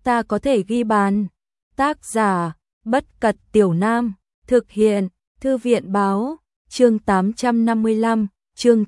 ta có thể ghi bàn. Tác giả Bất Cật Tiểu Nam, thực hiện Thư viện Báo, chương 855, chương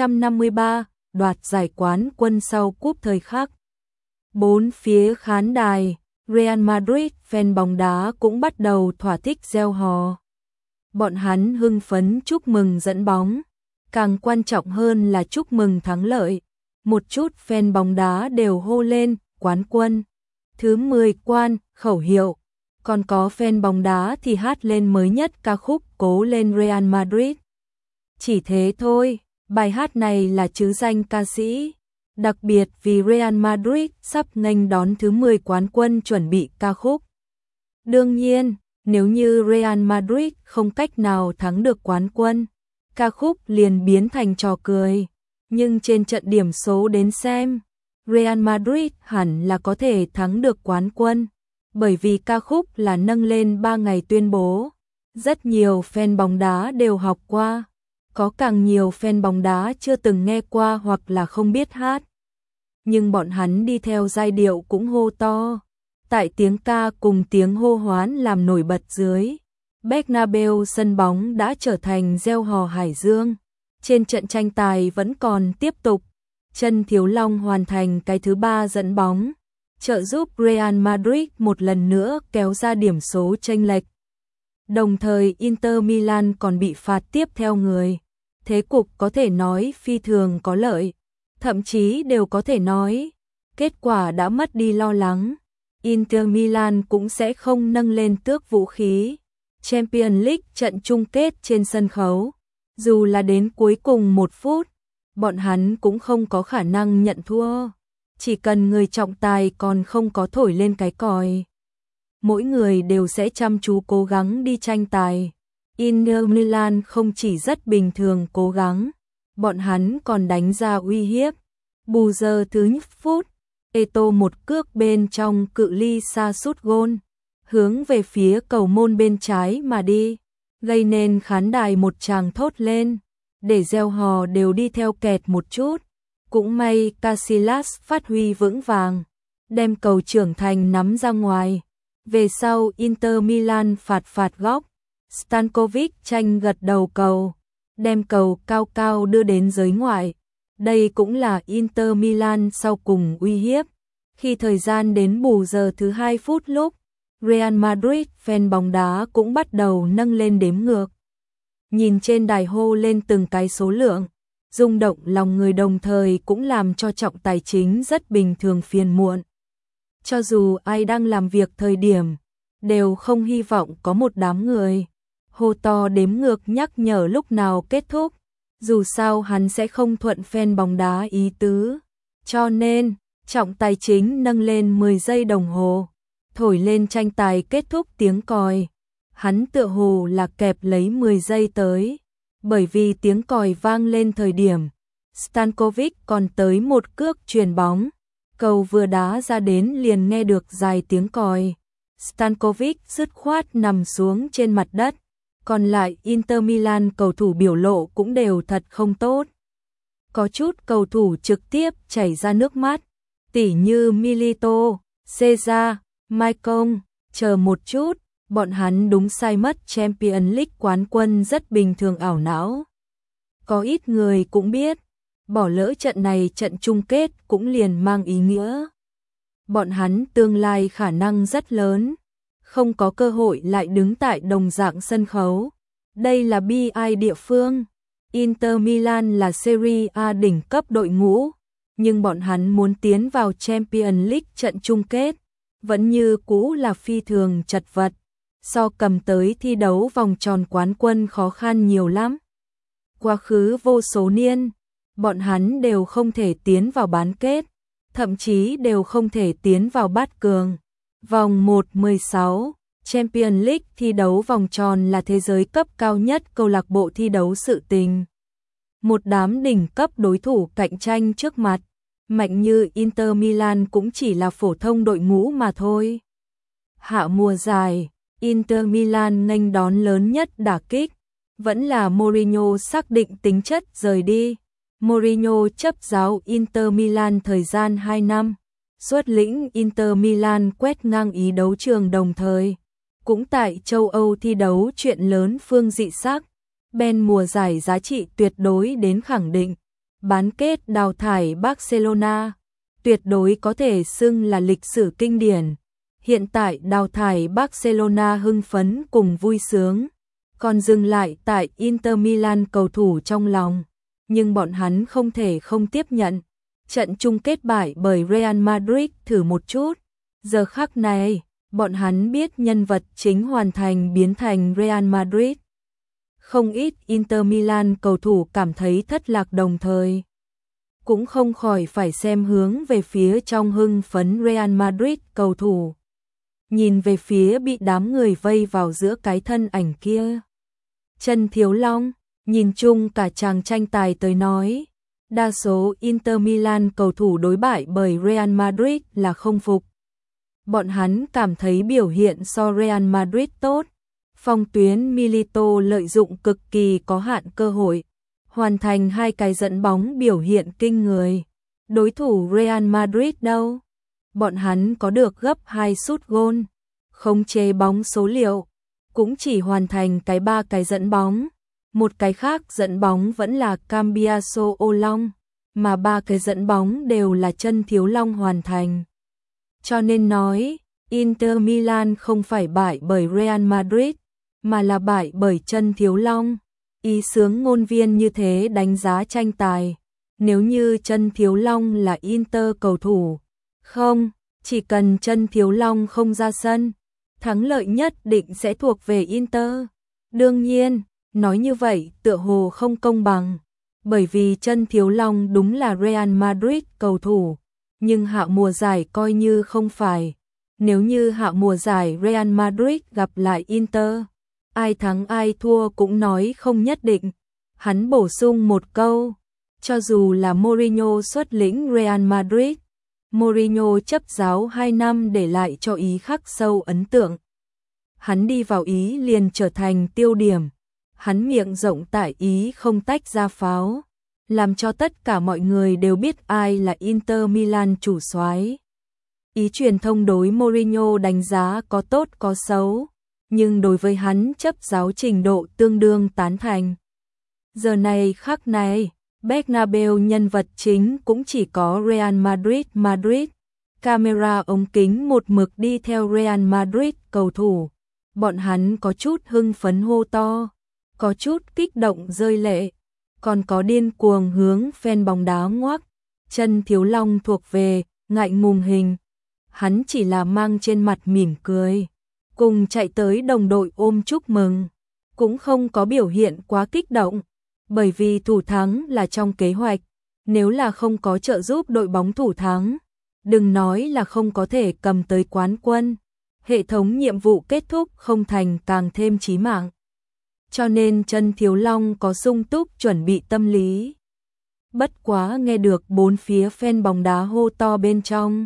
853, đoạt giải quán quân sau cúp thời khắc. Bốn phía khán đài, Real Madrid fan bóng đá cũng bắt đầu thỏa thích reo hò. Bọn hắn hưng phấn chúc mừng dẫn bóng, càng quan trọng hơn là chúc mừng thắng lợi. Một chút fan bóng đá đều hô lên quán quân, thứ 10 quan, khẩu hiệu. Còn có fan bóng đá thì hát lên mới nhất ca khúc Cố lên Real Madrid. Chỉ thế thôi, bài hát này là trứ danh ca sĩ, đặc biệt vì Real Madrid sắp nghênh đón thứ 10 quán quân chuẩn bị ca khúc. Đương nhiên, nếu như Real Madrid không cách nào thắng được quán quân, ca khúc liền biến thành trò cười. Nhưng trên trận điểm số đến xem, Real Madrid hẳn là có thể thắng được quán quân, bởi vì ca khúc là nâng lên 3 ngày tuyên bố. Rất nhiều fan bóng đá đều học qua, có càng nhiều fan bóng đá chưa từng nghe qua hoặc là không biết hát. Nhưng bọn hắn đi theo giai điệu cũng hô to. Tại tiếng ca cùng tiếng hô hoán làm nổi bật dưới, Bernabeu sân bóng đã trở thành reo hò hải dương. Trên trận tranh tài vẫn còn tiếp tục, Trần Thiếu Long hoàn thành cái thứ 3 dẫn bóng, trợ giúp Real Madrid một lần nữa kéo ra điểm số chênh lệch. Đồng thời Inter Milan còn bị phạt tiếp theo người. Thế cục có thể nói phi thường có lợi, thậm chí đều có thể nói kết quả đã mất đi lo lắng. Inter Milan cũng sẽ không nâng lên tước vũ khí Champions League trận chung kết trên sân khấu. Dù là đến cuối cùng 1 phút, bọn hắn cũng không có khả năng nhận thua. Chỉ cần người trọng tài còn không có thổi lên cái còi, mỗi người đều sẽ chăm chú cố gắng đi tranh tài. Inter Milan không chỉ rất bình thường cố gắng, bọn hắn còn đánh ra uy hiếp. Bù giờ thứ nhất phút, Eto'o một cước bên trong cự ly xa sút gôn, hướng về phía cầu môn bên trái mà đi, gây nên khán đài một tràng thốt lên, để reo hò đều đi theo kẹt một chút. Cũng may Casillas phát huy vững vàng, đem cầu trưởng thành nắm ra ngoài. Về sau Inter Milan phạt góc, Stankovic tranh gật đầu cầu, đem cầu cao cao đưa đến giới ngoại. Đây cũng là Inter Milan sau cùng uy hiếp. Khi thời gian đến bù giờ thứ 2 phút lúc, Real Madrid fan bóng đá cũng bắt đầu nâng lên đếm ngược. Nhìn trên đài hô lên từng cái số lượng, rung động lòng người, đồng thời cũng làm cho trọng tài chính rất bình thường phiền muộn. Cho dù ai đang làm việc thời điểm, đều không hy vọng có một đám người hô to đếm ngược nhắc nhở lúc nào kết thúc. Dù sao hắn sẽ không thuận fan bóng đá ý tứ. Cho nên, trọng tài chính nâng lên 10 giây đồng hồ, thổi lên tranh tài kết thúc tiếng còi. Hắn tựa hồ là kẹp lấy 10 giây tới, bởi vì tiếng còi vang lên thời điểm Stankovic còn tới một cước chuyền bóng, cầu vừa đá ra đến liền nghe được dài tiếng còi. Stankovic dứt khoát nằm xuống trên mặt đất. Còn lại Inter Milan cầu thủ biểu lộ cũng đều thật không tốt. Có chút cầu thủ trực tiếp chảy ra nước mắt, tỉ như Milito, Cesar, Maicon. Chờ một chút, bọn hắn đúng sai mất Champions League quán quân rất bình thường ảo não. Có ít người cũng biết, bỏ lỡ trận này trận chung kết cũng liền mang ý nghĩa bọn hắn tương lai khả năng rất lớn không có cơ hội lại đứng tại đồng dạng sân khấu. Đây là bi ai địa phương. Inter Milan là Serie A đỉnh cấp đội ngũ, nhưng bọn hắn muốn tiến vào Champions League trận chung kết, vẫn như cũ là phi thường chật vật. So cầm tới thi đấu vòng tròn quán quân khó khăn nhiều lắm. Quá khứ vô số niên, bọn hắn đều không thể tiến vào bán kết, thậm chí đều không thể tiến vào bát cường. Vòng 1/16, Champions League thi đấu vòng tròn là thế giới cấp cao nhất câu lạc bộ thi đấu sự tình. Một đám đỉnh cấp đối thủ cạnh tranh trước mặt, mạnh như Inter Milan cũng chỉ là phổ thông đội ngũ mà thôi. Hạ mùa giải, Inter Milan nghênh đón lớn nhất đả kích, vẫn là Mourinho xác định tính chất rời đi. Mourinho chấp giáo Inter Milan thời gian 2 năm, xuất lĩnh Inter Milan quét ngang Ý đấu trường đồng thời. Cũng tại châu Âu thi đấu chuyện lớn phương dị sắc, Ben mùa giải giá trị tuyệt đối đến khẳng định, bán kết đào thải Barcelona, tuyệt đối có thể xưng là lịch sử kinh điển. Hiện tại đào thải Barcelona hưng phấn cùng vui sướng, còn dừng lại tại Inter Milan cầu thủ trong lòng, nhưng bọn hắn không thể không tiếp nhận. Trận chung kết bại bởi Real Madrid thử một chút, giờ khắc này, bọn hắn biết nhân vật chính hoàn thành biến thành Real Madrid. Không ít Inter Milan cầu thủ cảm thấy thất lạc đồng thời. Cũng không khỏi phải xem hướng về phía trong hưng phấn Real Madrid cầu thủ. Nhìn về phía bị đám người vây vào giữa cái thân ảnh kia. Chân Thiếu Long, nhìn chung cả chàng tranh tài tới nói. Đa số Inter Milan cầu thủ đối bại bởi Real Madrid là không phục. Bọn hắn cảm thấy biểu hiện so Real Madrid tốt. Phong tuyến Milito lợi dụng cực kỳ có hạn cơ hội, hoàn thành 2 cái dẫn bóng biểu hiện kinh người. Đối thủ Real Madrid đâu? Bọn hắn có được gấp 2 sút gôn, khống chế bóng số liệu, cũng chỉ hoàn thành 3 cái dẫn bóng. Một cái khác dẫn bóng vẫn là Cambiaso Olong, mà 3 cái dẫn bóng đều là Chân Thiếu Long hoàn thành. Cho nên nói, Inter Milan không phải bại bởi Real Madrid, mà là bại bởi Chân Thiếu Long. Ý sướng ngôn viên như thế đánh giá tranh tài. Nếu như Chân Thiếu Long là Inter cầu thủ, không, chỉ cần Chân Thiếu Long không ra sân, thắng lợi nhất định sẽ thuộc về Inter. Đương nhiên, nói như vậy tựa hồ không công bằng, bởi vì Chân Thiếu Long đúng là Real Madrid cầu thủ, nhưng hạ mùa giải coi như không phải. Nếu như hạ mùa giải Real Madrid gặp lại Inter, ai thắng ai thua cũng nói không nhất định. Hắn bổ sung một câu, cho dù là Mourinho xuất lĩnh Real Madrid, Mourinho chấp giáo 2 năm để lại cho Ý khắc sâu ấn tượng. Hắn đi vào Ý liền trở thành tiêu điểm, hắn miệng rộng tại Ý không tách ra pháo, làm cho tất cả mọi người đều biết ai là Inter Milan chủ soái. Ý truyền thông đối Mourinho đánh giá có tốt có xấu, nhưng đối với hắn chấp giáo trình độ tương đương tán thành. Giờ này khắc này, Bernabeu nhân vật chính cũng chỉ có Real Madrid. Camera ống kính một mực đi theo Real Madrid cầu thủ. Bọn hắn có chút hưng phấn hô to, có chút kích động rơi lệ, còn có điên cuồng hướng fan bóng đá ngoác. Chân Thiếu Long thuộc về ngại ngùng hình. Hắn chỉ là mang trên mặt mỉm cười, cùng chạy tới đồng đội ôm chúc mừng, cũng không có biểu hiện quá kích động, bởi vì thủ thắng là trong kế hoạch, nếu là không có trợ giúp đội bóng thủ thắng, đừng nói là không có thể cầm tới quán quân, hệ thống nhiệm vụ kết thúc không thành càng thêm chí mạng. Cho nên Chân Thiếu Long có sung túc chuẩn bị tâm lý. Bất quá nghe được bốn phía fan bóng đá hô to bên trong,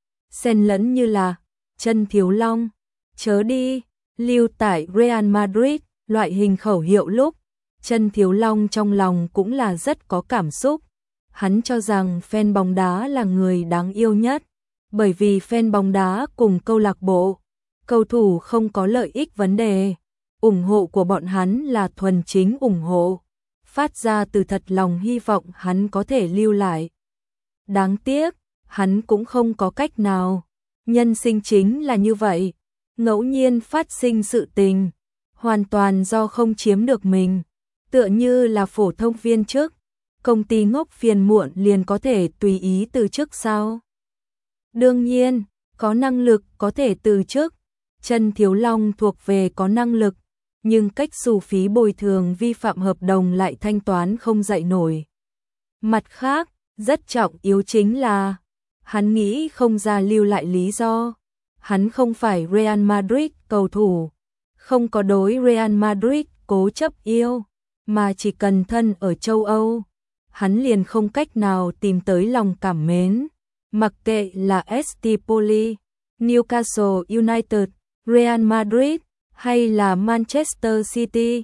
xen lẫn như là Chân Thiếu Long, chớ đi, lưu tại Real Madrid, loại hình khẩu hiệu lúc, Chân Thiếu Long trong lòng cũng là rất có cảm xúc. Hắn cho rằng fan bóng đá là người đáng yêu nhất, bởi vì fan bóng đá cùng câu lạc bộ, cầu thủ không có lợi ích vấn đề, ủng hộ của bọn hắn là thuần chính ủng hộ, phát ra từ thật lòng hy vọng hắn có thể lưu lại. Đáng tiếc, hắn cũng không có cách nào, nhân sinh chính là như vậy, ngẫu nhiên phát sinh sự tình, hoàn toàn do không chiếm được mình, tựa như là phổ thông viên chức, công ty ngốc phiền muộn liền có thể tùy ý từ chức sao? Đương nhiên, có năng lực có thể từ chức. Chân Thiếu Long thuộc về có năng lực, nhưng cách xù phí bồi thường vi phạm hợp đồng lại thanh toán không dậy nổi. Mặt khác, rất trọng yếu chính là, hắn nghĩ không ra lưu lại lý do. Hắn không phải Real Madrid cầu thủ, không có đối Real Madrid cố chấp yêu, mà chỉ cần thân ở châu Âu, hắn liền không cách nào tìm tới lòng cảm mến. Mặc kệ là Estepoli, Newcastle United, Real Madrid hay là Manchester City,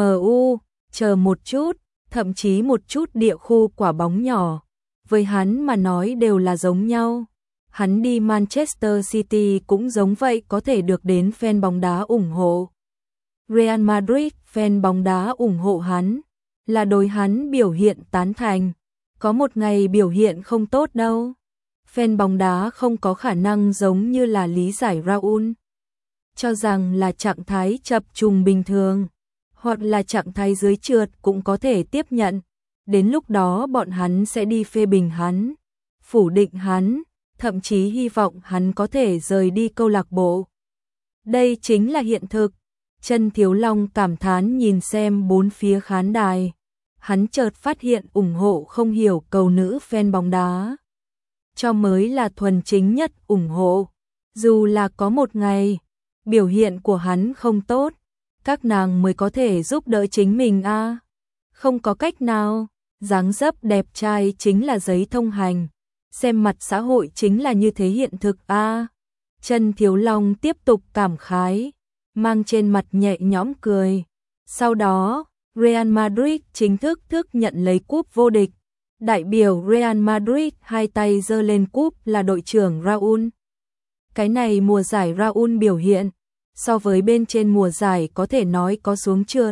MU, chờ một chút, thậm chí một chút địa khu quả bóng nhỏ, với hắn mà nói đều là giống nhau. Hắn đi Manchester City cũng giống vậy, có thể được đến fan bóng đá ủng hộ. Real Madrid, fan bóng đá ủng hộ hắn, là đối hắn biểu hiện tán thành. Có một ngày biểu hiện không tốt đâu. Fan bóng đá không có khả năng giống như là lý giải Raul, cho rằng là trạng thái chập trùng bình thường, hoặc là trạng thái dưới trượt cũng có thể tiếp nhận. Đến lúc đó bọn hắn sẽ đi phê bình hắn, phủ định hắn, thậm chí hy vọng hắn có thể rời đi câu lạc bộ. Đây chính là hiện thực. Chân Thiếu Long cảm thán nhìn xem bốn phía khán đài. Hắn chợt phát hiện ủng hộ không hiểu cầu nữ fan bóng đá cho mới là thuần chính nhất ủng hộ. Dù là có một ngày biểu hiện của hắn không tốt, các nàng mới có thể giúp đỡ chính mình a. Không có cách nào, dáng dấp đẹp trai chính là giấy thông hành, xem mặt xã hội chính là như thế hiện thực a. Chân Thiếu Long tiếp tục cảm khái, mang trên mặt nhẹ nhõm cười. Sau đó, Real Madrid chính thức nhận lấy cúp vô địch. Đại biểu Real Madrid hai tay giơ lên cúp là đội trưởng Raul. Cái này mùa giải Raul biểu hiện, so với bên trên mùa giải có thể nói có xuống trượt.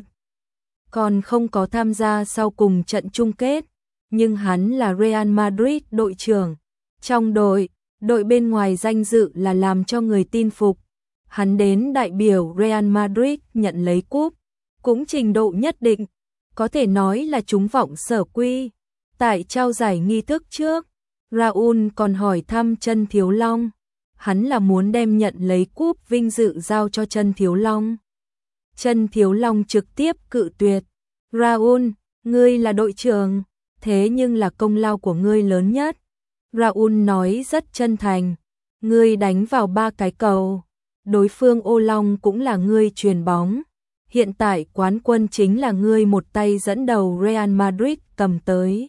Còn không có tham gia sau cùng trận chung kết, nhưng hắn là Real Madrid đội trưởng. Trong đội bên ngoài danh dự là làm cho người tin phục. Hắn đến đại biểu Real Madrid nhận lấy cúp, cũng trình độ nhất định, có thể nói là trúng vọng sở quy. Tại trao giải nghi thức trước, Raul còn hỏi thăm Chân Thiếu Long. Hắn là muốn đem nhận lấy cúp vinh dự giao cho Chân Thiếu Long. Chân Thiếu Long trực tiếp cự tuyệt. Raul, ngươi là đội trưởng, thế nhưng là công lao của ngươi lớn nhất. Raul nói rất chân thành. Ngươi đánh vào 3 cái cầu. Đối phương ô long cũng là ngươi chuyền bóng. Hiện tại quán quân chính là ngươi một tay dẫn đầu Real Madrid cầm tới.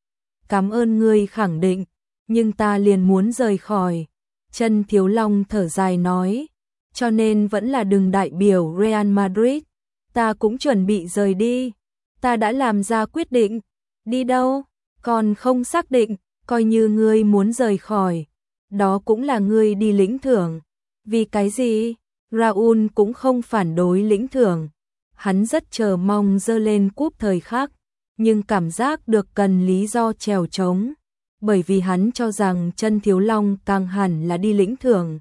Cảm ơn ngươi khẳng định, nhưng ta liền muốn rời khỏi. Chân Thiếu Long thở dài nói, cho nên vẫn là đừng đại biểu Real Madrid. Ta cũng chuẩn bị rời đi. Ta đã làm ra quyết định. Đi đâu? Còn không xác định, coi như ngươi muốn rời khỏi. Đó cũng là ngươi đi lĩnh thưởng. Vì cái gì? Raul cũng không phản đối lĩnh thưởng. Hắn rất chờ mong giơ lên cúp thời khắc, nhưng cảm giác được cần lý do trèo trống, bởi vì hắn cho rằng Chân Thiếu Long càng hẳn là đi lĩnh thưởng.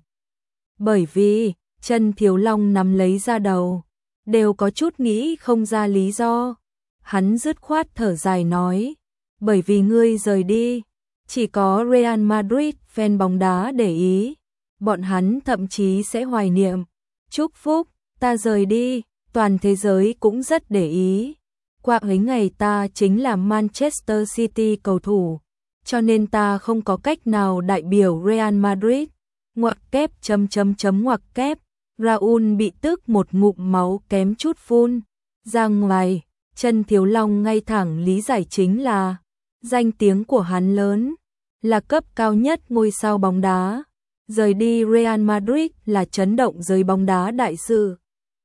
Bởi vì Chân Thiếu Long nắm lấy ra đầu, đều có chút nghĩ không ra lý do. Hắn dứt khoát thở dài nói, bởi vì ngươi rời đi, chỉ có Real Madrid fan bóng đá để ý, bọn hắn thậm chí sẽ hoài niệm. Chúc phúc, ta rời đi, toàn thế giới cũng rất để ý. Qua ấy ngày ta chính là Manchester City cầu thủ, cho nên ta không có cách nào đại biểu Real Madrid. Ngoặc kép ngoặc kép. Raul bị tức một ngụm máu kém chút phun ra ngoài. Chân Thiếu Long ngay thẳng lý giải chính là danh tiếng của hắn lớn, là cấp cao nhất ngôi sao bóng đá. Rời đi Real Madrid là chấn động giới bóng đá đại sự.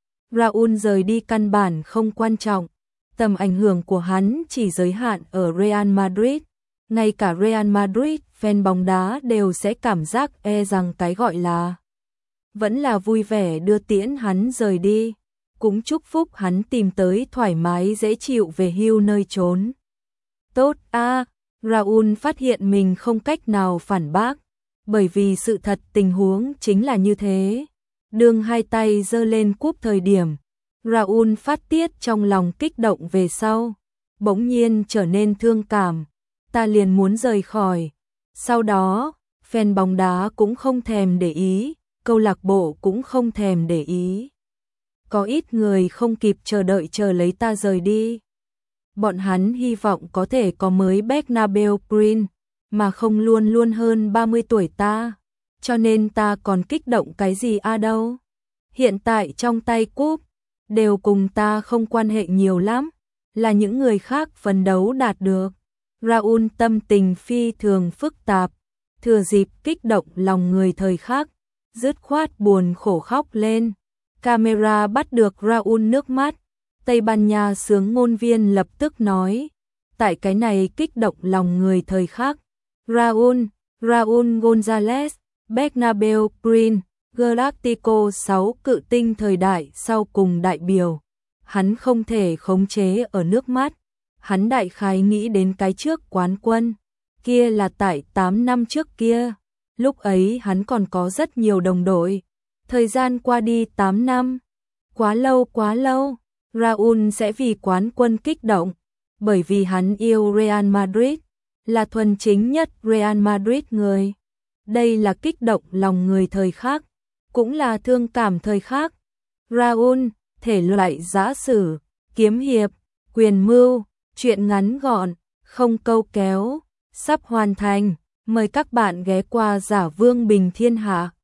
Raul rời đi căn bản không quan trọng, tầm ảnh hưởng của hắn chỉ giới hạn ở Real Madrid. Ngay cả Real Madrid fan bóng đá đều sẽ cảm giác rằng cái gọi là vẫn là vui vẻ đưa tiễn hắn rời đi, cũng chúc phúc hắn tìm tới thoải mái dễ chịu về hưu nơi trốn. Tốt a, Raul phát hiện mình không cách nào phản bác, bởi vì sự thật tình huống chính là như thế. Đương hai tay giơ lên cúp thời điểm, Raul phát tiết trong lòng kích động về sau, bỗng nhiên trở nên thương cảm. Ta liền muốn rời khỏi. Sau đó, fan bóng đá cũng không thèm để ý, câu lạc bộ cũng không thèm để ý. Có ít người không kịp chờ đợi chờ lấy ta rời đi. Bọn hắn hy vọng có thể có mới Bernabeu Green, mà không luôn luôn hơn 30 tuổi ta. Cho nên ta còn kích động cái gì đâu. Hiện tại trong tay cúp, đều cùng ta không quan hệ nhiều lắm, là những người khác phấn đấu đạt được. Raul tâm tình phi thường phức tạp, thừa dịp kích động lòng người thời khắc, dứt khoát buồn khổ khóc lên. Camera bắt được Raul nước mắt. Tây Ban Nha xướng ngôn viên lập tức nói, tại cái này kích động lòng người thời khắc, Raul, Raúl González, Bernabéu Green, Galactico 6 cự tinh thời đại sau cùng đại biểu. Hắn không thể khống chế ở nước mắt. Hắn đại khái nghĩ đến cái trước quán quân. Kia là tại 8 năm trước kia. Lúc ấy hắn còn có rất nhiều đồng đội. Thời gian qua đi 8 năm. Quá lâu quá lâu. Raúl sẽ vì quán quân kích động. Bởi vì hắn yêu Real Madrid. Là thuần chính nhất Real Madrid người. Đây là kích động lòng người thời khắc. Cũng là thương cảm thời khắc. Raúl, thể loại giã sử, kiếm hiệp, quyền mưu, truyện ngắn gọn, không câu kéo, sắp hoàn thành. Mời các bạn ghé qua Giả Vương Bình Thiên Hạ.